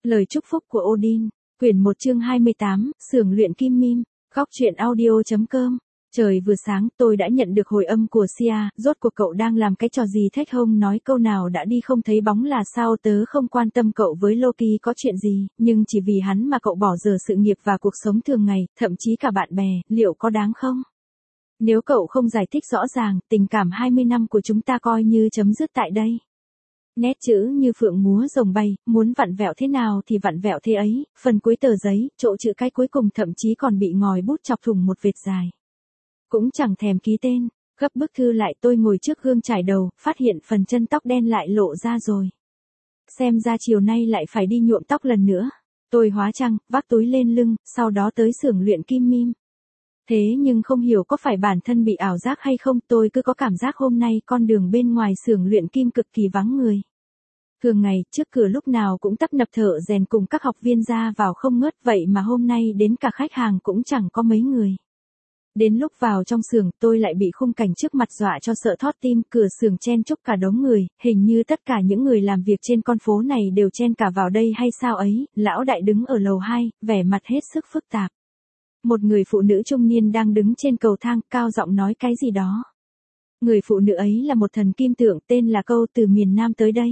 Lời chúc phúc của Odin, quyển 1 chương 28, xưởng luyện kim mim, góc truyện audio.com. Trời vừa sáng, tôi đã nhận được hồi âm của Sia, rốt cuộc cậu đang làm cái trò gì thách hông, nói câu nào đã đi không thấy bóng là sao, tớ không quan tâm cậu với Loki có chuyện gì, nhưng chỉ vì hắn mà cậu bỏ dở sự nghiệp và cuộc sống thường ngày, thậm chí cả bạn bè, liệu có đáng không? Nếu cậu không giải thích rõ ràng, tình cảm 20 năm của chúng ta coi như chấm dứt tại đây. Nét chữ như phượng múa rồng bay, muốn vặn vẹo thế nào thì vặn vẹo thế ấy, phần cuối tờ giấy, chỗ chữ cái cuối cùng thậm chí còn bị ngòi bút chọc thủng một vệt dài. Cũng chẳng thèm ký tên, gấp bức thư lại, tôi ngồi trước gương chải đầu, phát hiện phần chân tóc đen lại lộ ra rồi. Xem ra chiều nay lại phải đi nhuộm tóc lần nữa. Tôi hóa trang, vác túi lên lưng, sau đó tới xưởng luyện kim mim. Thế nhưng không hiểu có phải bản thân bị ảo giác hay không, tôi cứ có cảm giác hôm nay con đường bên ngoài xưởng luyện kim cực kỳ vắng người. Thường ngày, trước cửa lúc nào cũng tấp nập thợ rèn cùng các học viên ra vào không ngớt, vậy mà hôm nay đến cả khách hàng cũng chẳng có mấy người. Đến lúc vào trong xưởng, tôi lại bị khung cảnh trước mặt dọa cho sợ thót tim, cửa xưởng chen chúc cả đống người, hình như tất cả những người làm việc trên con phố này đều chen cả vào đây hay sao ấy. Lão đại đứng ở lầu 2, vẻ mặt hết sức phức tạp. Một người phụ nữ trung niên đang đứng trên cầu thang, cao giọng nói cái gì đó. Người phụ nữ ấy là một thần kim tượng, tên là Câu, từ miền Nam tới đây.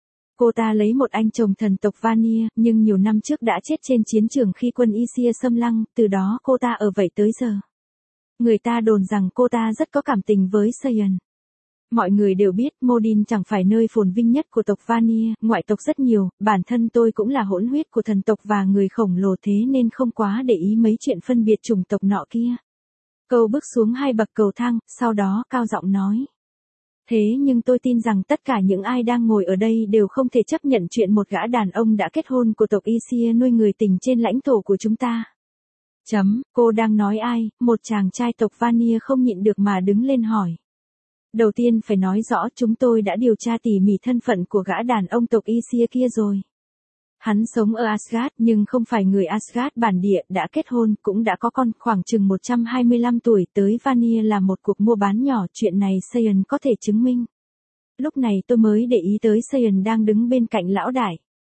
Cô ta lấy một anh chồng thần tộc Vanir, nhưng nhiều năm trước đã chết trên chiến trường khi quân Isia xâm lăng, từ đó cô ta ở vậy tới giờ. Người ta đồn rằng cô ta rất có cảm tình với Saiyan. Mọi người đều biết Modin chẳng phải nơi phồn vinh nhất của tộc Vanir, ngoại tộc rất nhiều, bản thân tôi cũng là hỗn huyết của thần tộc và người khổng lồ, thế nên không quá để ý mấy chuyện phân biệt chủng tộc nọ kia. Câu bước xuống 2 bậc cầu thang, sau đó cao giọng nói. Thế nhưng tôi tin rằng tất cả những ai đang ngồi ở đây đều không thể chấp nhận chuyện một gã đàn ông đã kết hôn của tộc Isia nuôi người tình trên lãnh thổ của chúng ta. Cô đang nói ai? Một chàng trai tộc Vanir không nhịn được mà đứng lên hỏi. Đầu tiên phải nói rõ, chúng tôi đã điều tra tỉ mỉ thân phận của gã đàn ông tộc Isia kia rồi. Hắn sống ở Asgard nhưng không phải người Asgard bản địa, đã kết hôn, cũng đã có con, khoảng chừng 125 tuổi, tới Vanir là một cuộc mua bán nhỏ, chuyện này Saiyan có thể chứng minh. Lúc này tôi mới để ý tới Saiyan đang đứng bên cạnh lão đại.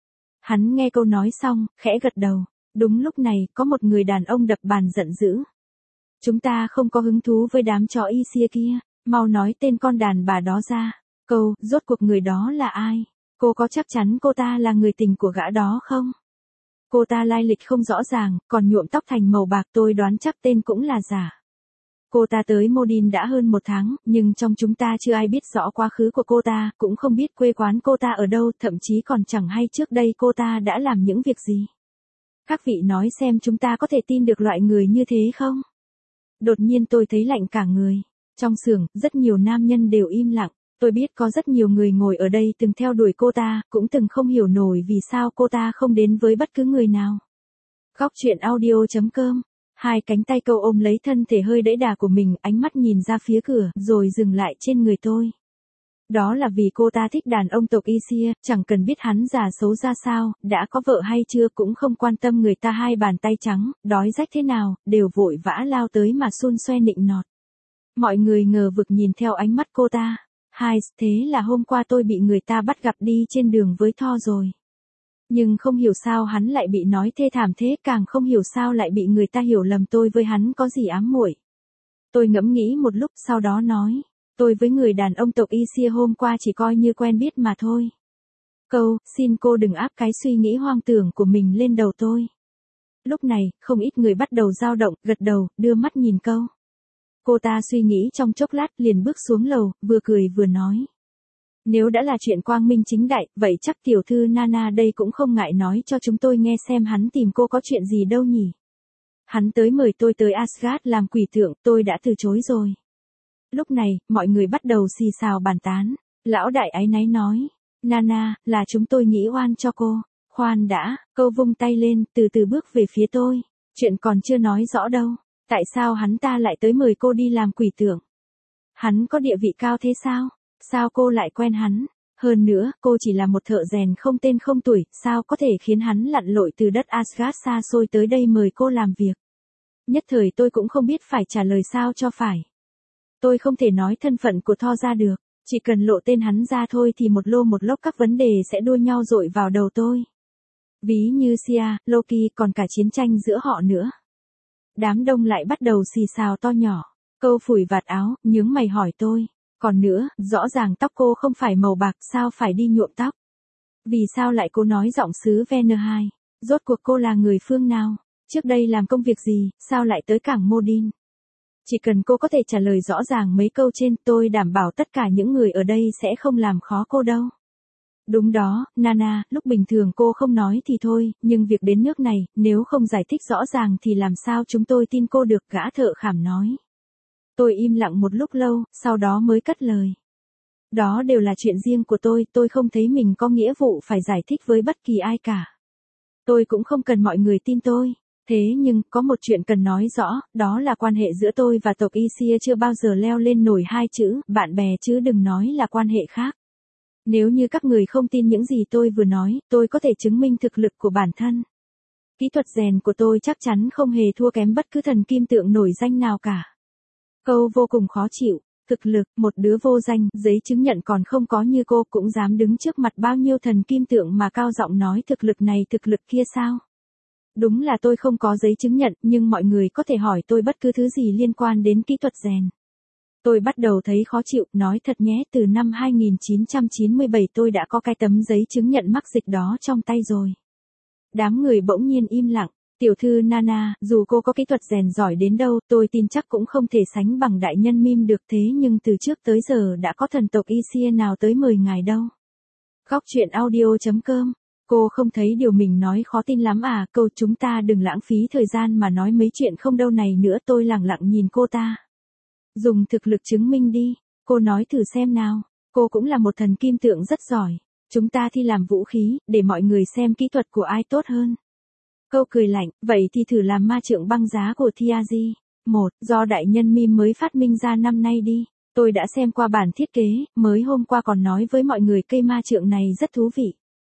Hắn nghe câu nói xong, khẽ gật đầu. Đúng lúc này, có một người đàn ông đập bàn giận dữ. Chúng ta không có hứng thú với đám chó Isia kia, mau nói tên con đàn bà đó ra. Câu, rốt cuộc người đó là ai? Cô có chắc chắn cô ta là người tình của gã đó không? Cô ta lai lịch không rõ ràng, còn nhuộm tóc thành màu bạc, tôi đoán chắc tên cũng là giả. Cô ta tới Modin đã hơn 1 tháng, nhưng trong chúng ta chưa ai biết rõ quá khứ của cô ta, cũng không biết quê quán cô ta ở đâu, thậm chí còn chẳng hay trước đây cô ta đã làm những việc gì. Các vị nói xem chúng ta có thể tin được loại người như thế không? Đột nhiên tôi thấy lạnh cả người. Trong xưởng, rất nhiều nam nhân đều im lặng. Tôi biết có rất nhiều người ngồi ở đây từng theo đuổi cô ta, cũng từng không hiểu nổi vì sao cô ta không đến với bất cứ người nào. Góc truyện audio.com. 2 cánh tay Câu ôm lấy thân thể hơi đẫy đà của mình, ánh mắt nhìn ra phía cửa, rồi dừng lại trên người tôi. Đó là vì cô ta thích đàn ông tộc Isia, chẳng cần biết hắn già xấu ra sao, đã có vợ hay chưa, cũng không quan tâm người ta 2 bàn tay trắng, đói rách thế nào, đều vội vã lao tới mà xun xoe nịnh nọt. Mọi người ngờ vực nhìn theo ánh mắt cô ta. Thế là hôm qua tôi bị người ta bắt gặp đi trên đường với Thor rồi. Nhưng không hiểu sao hắn lại bị nói thê thảm thế, càng không hiểu sao lại bị người ta hiểu lầm tôi với hắn có gì ám muội. Tôi ngẫm nghĩ một lúc, sau đó nói. Tôi với người đàn ông tộc Isia hôm qua chỉ coi như quen biết mà thôi. Câu, xin cô đừng áp cái suy nghĩ hoang tưởng của mình lên đầu tôi. Lúc này, không ít người bắt đầu dao động, gật đầu, đưa mắt nhìn Câu. Cô ta suy nghĩ trong chốc lát, liền bước xuống lầu, vừa cười vừa nói. Nếu đã là chuyện quang minh chính đại, vậy chắc tiểu thư Nana đây cũng không ngại nói cho chúng tôi nghe xem hắn tìm cô có chuyện gì đâu nhỉ. Hắn tới mời tôi tới Asgard làm quỷ tượng, tôi đã từ chối rồi. Lúc này, mọi người bắt đầu xì xào bàn tán. Lão đại áy náy nói. Nana, là chúng tôi nghĩ oan cho cô. Khoan đã, Câu vung tay lên, từ từ bước về phía tôi. Chuyện còn chưa nói rõ đâu. Tại sao hắn ta lại tới mời cô đi làm quỷ tượng? Hắn có địa vị cao thế sao? Sao cô lại quen hắn? Hơn nữa, cô chỉ là một thợ rèn không tên không tuổi, sao có thể khiến hắn lặn lội từ đất Asgard xa xôi tới đây mời cô làm việc? Nhất thời tôi cũng không biết phải trả lời sao cho phải. Tôi không thể nói thân phận của Thor ra được, chỉ cần lộ tên hắn ra thôi thì một lô một lốc các vấn đề sẽ đua nhau dội vào đầu tôi. Ví như Sia, Loki còn cả chiến tranh giữa họ nữa. Đám đông lại bắt đầu xì xào to nhỏ. Câu phủi vạt áo, nhướng mày hỏi tôi. Còn nữa, rõ ràng tóc cô không phải màu bạc, sao phải đi nhuộm tóc? Vì sao lại cô nói giọng xứ Venerhai? Rốt cuộc cô là người phương nào? Trước đây làm công việc gì, sao lại tới cảng Modin? Chỉ cần cô có thể trả lời rõ ràng mấy câu trên, tôi đảm bảo tất cả những người ở đây sẽ không làm khó cô đâu. Đúng đó, Nana, lúc bình thường cô không nói thì thôi, nhưng việc đến nước này, nếu không giải thích rõ ràng thì làm sao chúng tôi tin cô được, gã thợ khảm nói. Tôi im lặng một lúc lâu, sau đó mới cất lời. Đó đều là chuyện riêng của tôi không thấy mình có nghĩa vụ phải giải thích với bất kỳ ai cả. Tôi cũng không cần mọi người tin tôi. Thế nhưng, có một chuyện cần nói rõ, đó là quan hệ giữa tôi và tộc Isia chưa bao giờ leo lên nổi hai chữ, bạn bè chứ đừng nói là quan hệ khác. Nếu như các người không tin những gì tôi vừa nói, tôi có thể chứng minh thực lực của bản thân. Kỹ thuật rèn của tôi chắc chắn không hề thua kém bất cứ thần kim tượng nổi danh nào cả. Câu vô cùng khó chịu. Thực lực, một đứa vô danh, giấy chứng nhận còn không có như cô cũng dám đứng trước mặt bao nhiêu thần kim tượng mà cao giọng nói thực lực này thực lực kia sao? Đúng là tôi không có giấy chứng nhận, nhưng mọi người có thể hỏi tôi bất cứ thứ gì liên quan đến kỹ thuật rèn. Tôi bắt đầu thấy khó chịu, nói thật nhé, từ năm 1997 tôi đã có cái tấm giấy chứng nhận mắc dịch đó trong tay rồi. Đám người bỗng nhiên im lặng. Tiểu thư Nana, dù cô có kỹ thuật rèn giỏi đến đâu, tôi tin chắc cũng không thể sánh bằng đại nhân Mim được, thế nhưng từ trước tới giờ đã có thần tộc Isia nào tới mời ngài đâu. Góc truyện audio.com. Cô không thấy điều mình nói khó tin lắm à? Câu chúng ta đừng lãng phí thời gian mà nói mấy chuyện không đâu này nữa. Tôi lẳng lặng nhìn cô ta. Dùng thực lực chứng minh đi. Cô nói thử xem nào. Cô cũng là một thần kim tượng rất giỏi. Chúng ta thi làm vũ khí, để mọi người xem kỹ thuật của ai tốt hơn. Câu cười lạnh, vậy thì thử làm ma trượng băng giá của Thiazi. Do đại nhân Mim mới phát minh ra năm nay đi. Tôi đã xem qua bản thiết kế, mới hôm qua còn nói với mọi người cây ma trượng này rất thú vị.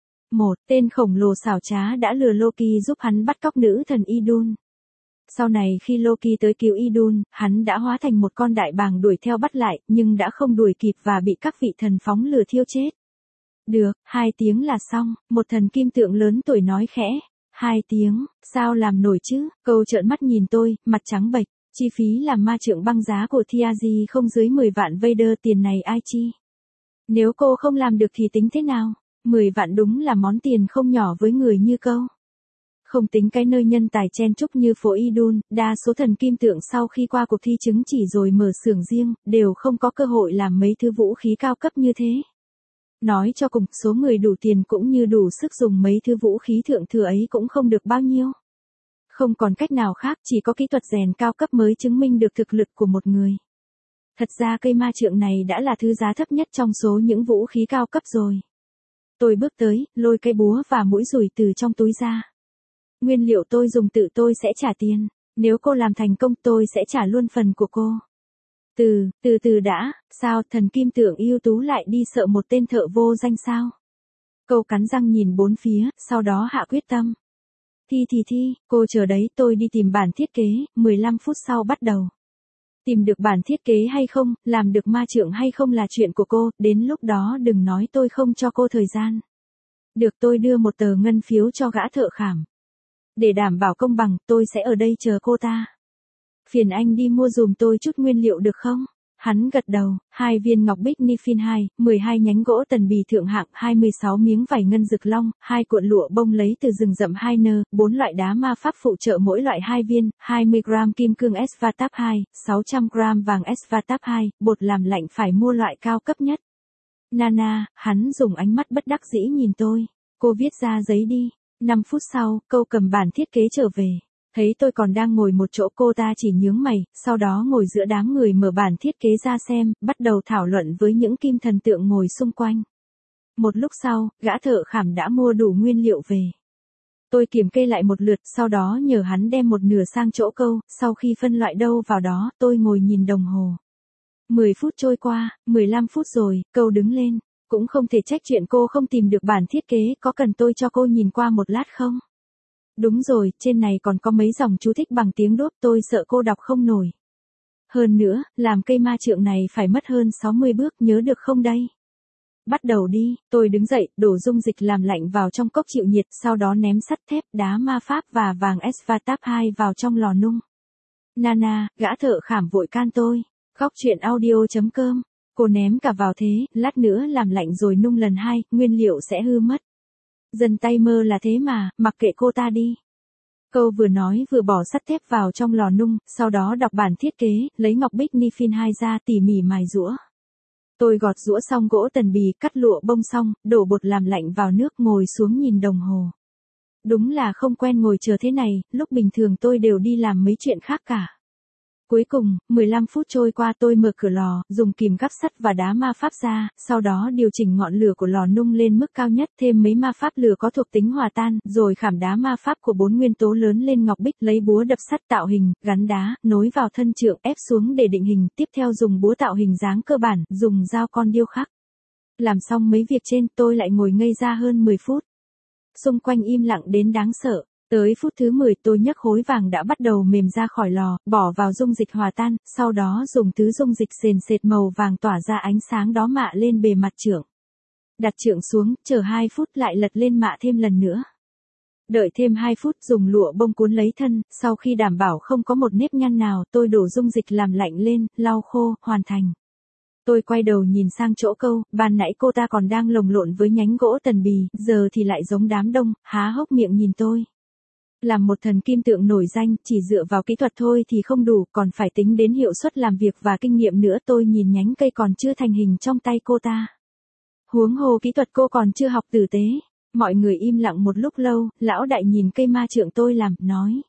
Tên khổng lồ xảo trá đã lừa Loki giúp hắn bắt cóc nữ thần Idun. Sau này khi Loki tới cứu Idun, hắn đã hóa thành một con đại bàng đuổi theo bắt lại, nhưng đã không đuổi kịp và bị các vị thần phóng lửa thiêu chết. Được, 2 tiếng là xong, một thần kim tượng lớn tuổi nói khẽ. 2 tiếng, sao làm nổi chứ? Câu trợn mắt nhìn tôi, mặt trắng bệch. Chi phí làm ma trượng băng giá của Thiazi không dưới 10 vạn Vader, tiền này ai chi? Nếu cô không làm được thì tính thế nào? 10 vạn đúng là món tiền không nhỏ với người như câu. Không tính cái nơi nhân tài chen chúc như phố Idun, đa số thần kim tượng sau khi qua cuộc thi chứng chỉ rồi mở xưởng riêng, đều không có cơ hội làm mấy thứ vũ khí cao cấp như thế. Nói cho cùng, số người đủ tiền cũng như đủ sức dùng mấy thứ vũ khí thượng thừa ấy cũng không được bao nhiêu. Không còn cách nào khác, chỉ có kỹ thuật rèn cao cấp mới chứng minh được thực lực của một người. Thật ra cây ma trượng này đã là thứ giá thấp nhất trong số những vũ khí cao cấp rồi. Tôi bước tới, lôi cây búa và mũi dùi từ trong túi ra. Nguyên liệu tôi dùng tự tôi sẽ trả tiền. Nếu cô làm thành công tôi sẽ trả luôn phần của cô. Từ từ đã, sao thần kim tượng ưu tú lại đi sợ một tên thợ vô danh sao? Câu cắn răng nhìn bốn phía, sau đó hạ quyết tâm. Thi, cô chờ đấy, tôi đi tìm bản thiết kế, 15 phút sau bắt đầu. Tìm được bản thiết kế hay không, làm được ma trượng hay không là chuyện của cô, đến lúc đó đừng nói tôi không cho cô thời gian. Được, tôi đưa một tờ ngân phiếu cho gã thợ khảm. Để đảm bảo công bằng, tôi sẽ ở đây chờ cô ta. Phiền anh đi mua dùm tôi chút nguyên liệu được không? Hắn gật đầu, 2 viên ngọc bích Nifin 2, 12 nhánh gỗ tần bì thượng hạng, 26 miếng vải ngân rực long, 2 cuộn lụa bông lấy từ rừng rậm 2 nơ, 4 loại đá ma pháp phụ trợ mỗi loại 2 viên, 20 gram kim cương Svatap 2, 600 gram vàng Svatap 2, bột làm lạnh phải mua loại cao cấp nhất. Nana, hắn dùng ánh mắt bất đắc dĩ nhìn tôi. Cô viết ra giấy đi. 5 phút sau, câu cầm bản thiết kế trở về. Thấy tôi còn đang ngồi một chỗ, cô ta chỉ nhướng mày, sau đó ngồi giữa đám người mở bản thiết kế ra xem, bắt đầu thảo luận với những kim thần tượng ngồi xung quanh. Một lúc sau, gã thợ khảm đã mua đủ nguyên liệu về. Tôi kiểm kê lại một lượt, sau đó nhờ hắn đem một nửa sang chỗ câu, sau khi phân loại đâu vào đó, tôi ngồi nhìn đồng hồ. 10 phút trôi qua, 15 phút rồi, câu đứng lên. Cũng không thể trách chuyện cô không tìm được bản thiết kế, có cần tôi cho cô nhìn qua một lát không? Đúng rồi, trên này còn có mấy dòng chú thích bằng tiếng đốp, tôi sợ cô đọc không nổi. Hơn nữa, làm cây ma trượng này phải mất hơn 60 bước, nhớ được không đây? bắt đầu đi, tôi đứng dậy, đổ dung dịch làm lạnh vào trong cốc chịu nhiệt, sau đó ném sắt thép, đá ma pháp và vàng Svatab 2 vào trong lò nung. Nana, gã thợ khảm vội can tôi. Góc chuyện audio.com. Cô ném cả vào thế, lát nữa làm lạnh rồi nung lần 2, nguyên liệu sẽ hư mất. Dân tay mơ là thế mà, mặc kệ cô ta đi. Câu vừa nói vừa bỏ sắt thép vào trong lò nung, sau đó đọc bản thiết kế, lấy ngọc bích Nifin 2 ra tỉ mỉ mài giũa. Tôi gọt giũa xong gỗ tần bì, cắt lụa bông xong, đổ bột làm lạnh vào nước, ngồi xuống nhìn đồng hồ. Đúng là không quen ngồi chờ thế này, lúc bình thường tôi đều đi làm mấy chuyện khác cả. Cuối cùng, 15 phút trôi qua tôi mở cửa lò, dùng kìm gắp sắt và đá ma pháp ra, sau đó điều chỉnh ngọn lửa của lò nung lên mức cao nhất, thêm mấy ma pháp lửa có thuộc tính hòa tan, rồi khảm đá ma pháp của 4 nguyên tố lớn lên ngọc bích, lấy búa đập sắt tạo hình, gắn đá, nối vào thân trượng, ép xuống để định hình, tiếp theo dùng búa tạo hình dáng cơ bản, dùng dao con điêu khắc. Làm xong mấy việc trên, tôi lại ngồi ngây ra hơn 10 phút. Xung quanh im lặng đến đáng sợ. Tới phút thứ 10 tôi nhấc khối vàng đã bắt đầu mềm ra khỏi lò, bỏ vào dung dịch hòa tan, sau đó dùng thứ dung dịch sền sệt màu vàng tỏa ra ánh sáng đó mạ lên bề mặt trượng. Đặt trượng xuống, chờ 2 phút lại lật lên mạ thêm lần nữa. Đợi thêm 2 phút dùng lụa bông cuốn lấy thân, sau khi đảm bảo không có một nếp nhăn nào, tôi đổ dung dịch làm lạnh lên, lau khô, hoàn thành. Tôi quay đầu nhìn sang chỗ Câu, ban nãy cô ta còn đang lồng lộn với nhánh gỗ tần bì, giờ thì lại giống đám đông, há hốc miệng nhìn tôi. Làm một thần kim tượng nổi danh, chỉ dựa vào kỹ thuật thôi thì không đủ, còn phải tính đến hiệu suất làm việc và kinh nghiệm nữa. Tôi nhìn nhánh cây còn chưa thành hình trong tay cô ta. Huống hồ kỹ thuật cô còn chưa học tử tế. Mọi người im lặng một lúc lâu, lão đại nhìn cây ma trượng tôi làm, nói.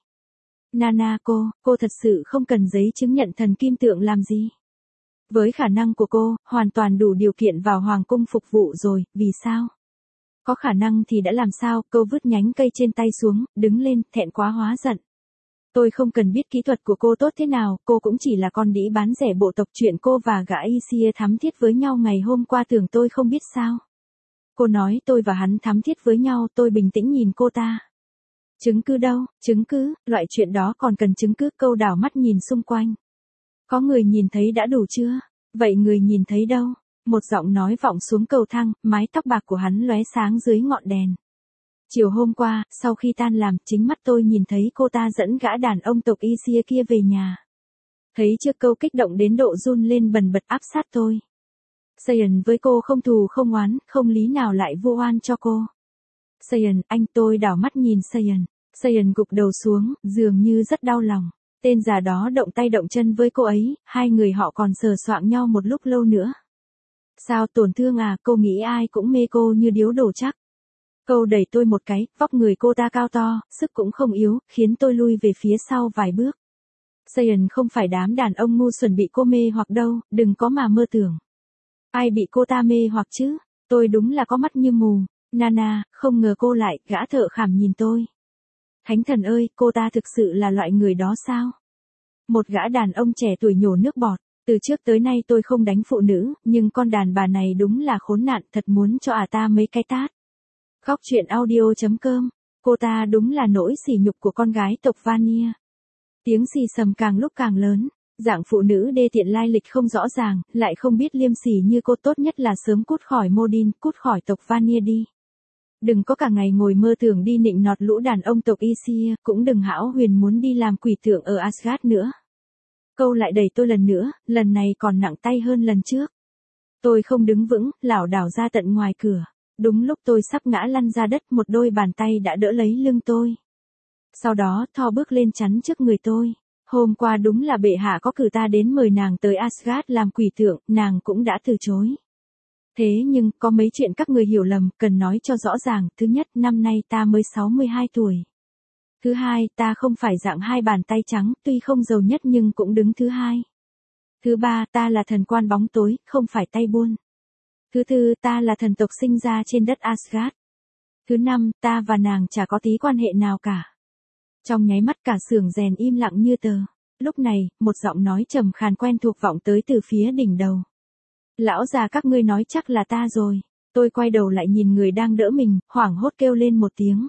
Nana cô thật sự không cần giấy chứng nhận thần kim tượng làm gì. Với khả năng của cô, hoàn toàn đủ điều kiện vào hoàng cung phục vụ rồi, vì sao? Có khả năng thì đã làm sao, Câu vứt nhánh cây trên tay xuống, đứng lên, thẹn quá hóa giận. Tôi không cần biết kỹ thuật của cô tốt thế nào, cô cũng chỉ là con đĩ bán rẻ bộ tộc, chuyện cô và gã Isia thắm thiết với nhau ngày hôm qua tưởng tôi không biết sao. Cô nói tôi và hắn thắm thiết với nhau, tôi bình tĩnh nhìn cô ta. Chứng cứ đâu, chứng cứ, loại chuyện đó còn cần chứng cứ. Câu đảo mắt nhìn xung quanh. Có người nhìn thấy đã đủ chưa? Vậy người nhìn thấy đâu? Một giọng nói vọng xuống cầu thang, mái tóc bạc của hắn lóe sáng dưới ngọn đèn. Chiều hôm qua, sau khi tan làm, chính mắt tôi nhìn thấy cô ta dẫn gã đàn ông tộc Isia kia về nhà. Thấy chưa, Câu kích động đến độ run lên bần bật áp sát tôi. Saiyan với cô không thù không oán, không lý nào lại vu oan cho cô. Saiyan, anh. Tôi đảo mắt nhìn Saiyan. Saiyan gục đầu xuống, dường như rất đau lòng. Tên già đó động tay động chân với cô ấy, hai người họ còn sờ soạng nhau một lúc lâu nữa. Sao, tổn thương à? Cô nghĩ ai cũng mê cô như điếu đổ chắc. Câu đẩy tôi một cái, vóc người cô ta cao to, sức cũng không yếu, khiến tôi lui về phía sau vài bước. Saiyan không phải đám đàn ông ngu xuẩn bị cô mê hoặc đâu, đừng có mà mơ tưởng. Ai bị cô ta mê hoặc chứ? Tôi đúng là có mắt như mù. Nana, không ngờ cô lại. Gã thợ khảm nhìn tôi. Thánh thần ơi, cô ta thực sự là loại người đó sao? Một gã đàn ông trẻ tuổi nhổ nước bọt. Từ trước tới nay tôi không đánh phụ nữ, nhưng con đàn bà này đúng là khốn nạn, thật muốn cho ta mấy cái tát. Góc chuyện audio.com. Cô ta đúng là nỗi sỉ nhục của con gái tộc Vania. Tiếng xì xầm càng lúc càng lớn. Dạng phụ nữ đê tiện lai lịch không rõ ràng, lại không biết liêm sỉ như cô, tốt nhất là sớm cút khỏi Modin, cút khỏi tộc Vania đi. Đừng có cả ngày ngồi mơ tưởng đi nịnh nọt lũ đàn ông tộc Isia, cũng đừng hão huyền muốn đi làm quỷ tượng ở Asgard nữa. Câu lại đẩy tôi lần nữa, lần này còn nặng tay hơn lần trước. Tôi không đứng vững, lảo đảo ra tận ngoài cửa. Đúng lúc tôi sắp ngã lăn ra đất, một đôi bàn tay đã đỡ lấy lưng tôi. Sau đó, Thor bước lên chắn trước người tôi. Hôm qua đúng là bệ hạ có cử ta đến mời nàng tới Asgard làm quỷ tượng, nàng cũng đã từ chối. Thế nhưng, có mấy chuyện các người hiểu lầm, cần nói cho rõ ràng. Thứ nhất, năm nay ta mới 62 tuổi. Thứ hai, ta không phải dạng hai bàn tay trắng, tuy không giàu nhất nhưng cũng đứng thứ hai. Thứ ba, ta là thần quan bóng tối, không phải tay buôn. Thứ tư, ta là thần tộc sinh ra trên đất Asgard. Thứ năm, ta và nàng chả có tí quan hệ nào cả. Trong nháy mắt cả xưởng rèn im lặng như tờ. Lúc này, một giọng nói trầm khàn quen thuộc vọng tới từ phía đỉnh đầu. Lão già, các ngươi nói chắc là ta rồi. Tôi quay đầu lại nhìn người đang đỡ mình, hoảng hốt kêu lên một tiếng.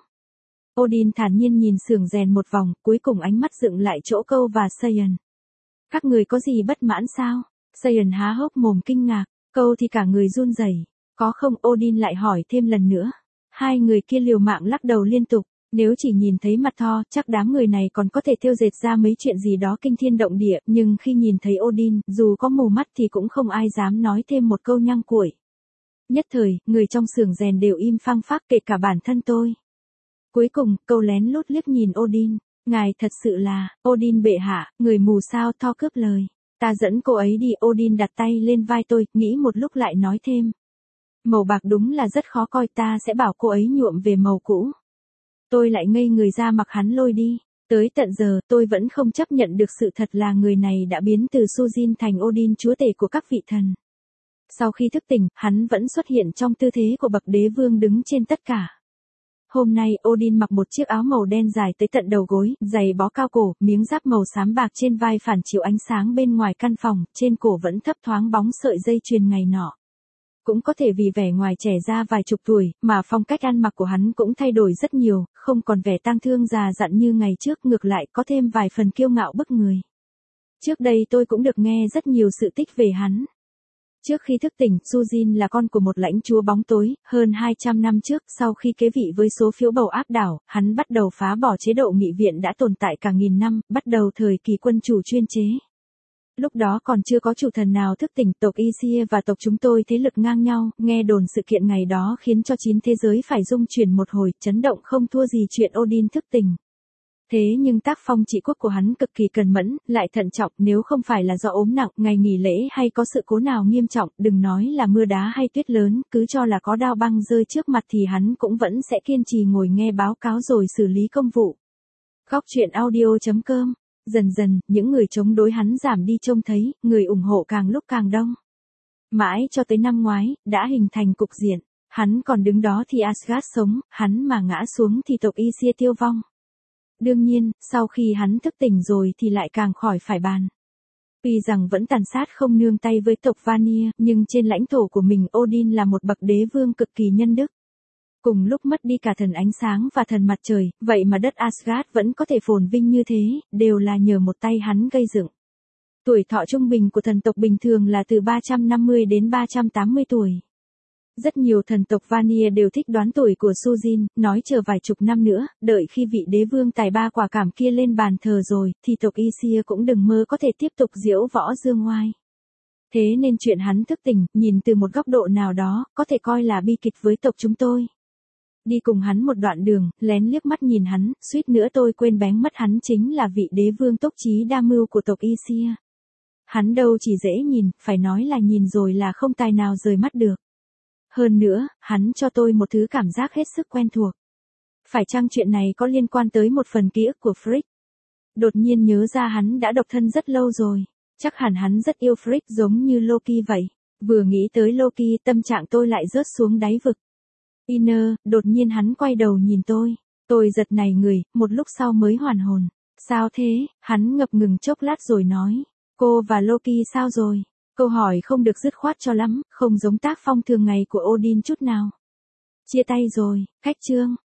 Odin thản nhiên nhìn xưởng rèn một vòng, cuối cùng ánh mắt dựng lại chỗ Câu và Saiyan. Các người có gì bất mãn sao? Saiyan há hốc mồm kinh ngạc, Câu thì cả người run rẩy. Có không? Odin lại hỏi thêm lần nữa. Hai người kia liều mạng lắc đầu liên tục. Nếu chỉ nhìn thấy mặt Thor, chắc đám người này còn có thể thêu dệt ra mấy chuyện gì đó kinh thiên động địa, nhưng khi nhìn thấy Odin, dù có mù mắt thì cũng không ai dám nói thêm một câu nhăng cuội. Nhất thời, người trong xưởng rèn đều im phăng phắc, kể cả bản thân tôi. Cuối cùng, câu lén lút liếc nhìn Odin. Ngài thật sự là, Odin bệ hạ, người mù sao? Thor cướp lời. Ta dẫn cô ấy đi. Odin đặt tay lên vai tôi, nghĩ một lúc lại nói thêm. Màu bạc đúng là rất khó coi, ta sẽ bảo cô ấy nhuộm về màu cũ. Tôi lại ngây người ra, mặc hắn lôi đi. Tới tận giờ, tôi vẫn không chấp nhận được sự thật là người này đã biến từ Sujin thành Odin, chúa tể của các vị thần. Sau khi thức tỉnh, hắn vẫn xuất hiện trong tư thế của bậc đế vương đứng trên tất cả. Hôm nay, Odin mặc một chiếc áo màu đen dài tới tận đầu gối, giày bó cao cổ, miếng giáp màu xám bạc trên vai phản chiếu ánh sáng bên ngoài căn phòng, trên cổ vẫn thấp thoáng bóng sợi dây chuyền ngày nọ. Cũng có thể vì vẻ ngoài trẻ ra vài chục tuổi, mà phong cách ăn mặc của hắn cũng thay đổi rất nhiều, không còn vẻ tang thương già dặn như ngày trước, ngược lại có thêm vài phần kiêu ngạo bức người. Trước đây tôi cũng được nghe rất nhiều sự tích về hắn. Trước khi thức tỉnh, Sujin là con của một lãnh chúa bóng tối, hơn 200 năm trước, sau khi kế vị với số phiếu bầu áp đảo, hắn bắt đầu phá bỏ chế độ nghị viện đã tồn tại cả nghìn năm, bắt đầu thời kỳ quân chủ chuyên chế. Lúc đó còn chưa có chủ thần nào thức tỉnh, tộc Aesir và tộc chúng tôi thế lực ngang nhau, nghe đồn sự kiện ngày đó khiến cho 9 thế giới phải rung chuyển một hồi, chấn động không thua gì chuyện Odin thức tỉnh. Thế nhưng tác phong trị quốc của hắn cực kỳ cẩn mẫn, lại thận trọng, nếu không phải là do ốm nặng, ngày nghỉ lễ hay có sự cố nào nghiêm trọng, đừng nói là mưa đá hay tuyết lớn, cứ cho là có đao băng rơi trước mặt thì hắn cũng vẫn sẽ kiên trì ngồi nghe báo cáo rồi xử lý công vụ. Góc truyện audio.com. Dần dần, những người chống đối hắn giảm đi trông thấy, người ủng hộ càng lúc càng đông. Mãi cho tới năm ngoái, đã hình thành cục diện. Hắn còn đứng đó thì Asgard sống, hắn mà ngã xuống thì tộc Aesir tiêu vong. Đương nhiên, sau khi hắn thức tỉnh rồi thì lại càng khỏi phải bàn. Tuy rằng vẫn tàn sát không nương tay với tộc Vanir, nhưng trên lãnh thổ của mình Odin là một bậc đế vương cực kỳ nhân đức. Cùng lúc mất đi cả thần ánh sáng và thần mặt trời, vậy mà đất Asgard vẫn có thể phồn vinh như thế, đều là nhờ một tay hắn gây dựng. Tuổi thọ trung bình của thần tộc bình thường là từ 350 đến 380 tuổi. Rất nhiều thần tộc Vanir đều thích đoán tuổi của Sujin, nói chờ vài chục năm nữa, đợi khi vị đế vương tài ba quả cảm kia lên bàn thờ rồi, thì tộc Aesir cũng đừng mơ có thể tiếp tục diễu võ dương oai. Thế nên chuyện hắn thức tỉnh, nhìn từ một góc độ nào đó, có thể coi là bi kịch với tộc chúng tôi. Đi cùng hắn một đoạn đường, lén liếc mắt nhìn hắn, suýt nữa tôi quên bén mất hắn chính là vị đế vương tốc trí đa mưu của tộc Aesir. Hắn đâu chỉ dễ nhìn, phải nói là nhìn rồi là không tài nào rời mắt được. Hơn nữa, hắn cho tôi một thứ cảm giác hết sức quen thuộc. Phải chăng chuyện này có liên quan tới một phần ký ức của Frigg? Đột nhiên nhớ ra hắn đã độc thân rất lâu rồi. Chắc hẳn hắn rất yêu Frigg giống như Loki vậy. Vừa nghĩ tới Loki, tâm trạng tôi lại rớt xuống đáy vực. Iner, đột nhiên hắn quay đầu nhìn tôi. Tôi giật nảy người, một lúc sau mới hoàn hồn. Sao thế? Hắn ngập ngừng chốc lát rồi nói. Cô và Loki sao rồi? Câu hỏi không được dứt khoát cho lắm, không giống tác phong thường ngày của Odin chút nào. Chia tay rồi, khách trương.